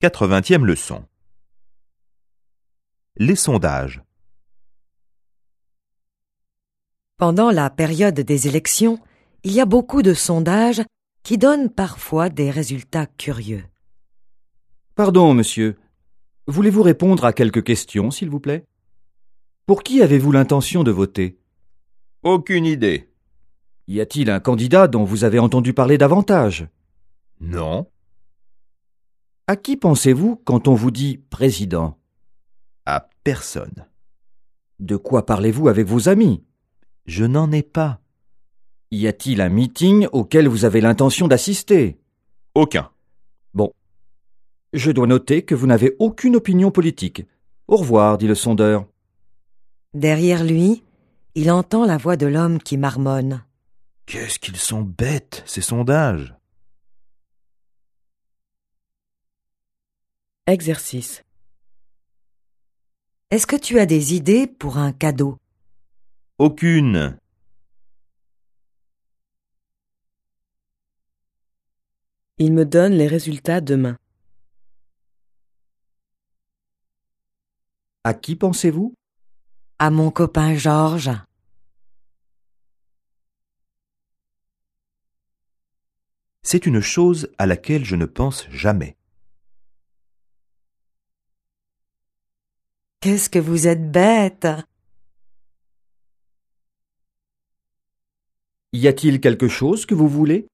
80e leçon. Les sondages. Pendant la période des élections, il y a beaucoup de sondages qui donnent parfois des résultats curieux. Pardon, monsieur. Voulez-vous répondre à quelques questions, s'il vous plaît? Pour qui avez-vous l'intention de voter? Aucune idée. Y a-t-il un candidat dont vous avez entendu parler davantage? Non. À qui pensez-vous quand on vous dit président? À personne. De quoi parlez-vous avec vos amis? Je n'en ai pas. Y a-t-il un meeting auquel vous avez l'intention d'assister? Aucun. Bon. Je dois noter que vous n'avez aucune opinion politique. Au revoir, dit le sondeur. Derrière lui, il entend la voix de l'homme qui marmonne. Qu'est-ce qu'ils sont bêtes, ces sondages. Exercice. Est-ce que tu as des idées pour un cadeau? Aucune. Il me donne les résultats demain. À qui pensez-vous? À mon copain Georges. C'est une chose à laquelle je ne pense jamais. Qu'est-ce que vous êtes bête! Y a-t-il quelque chose que vous voulez?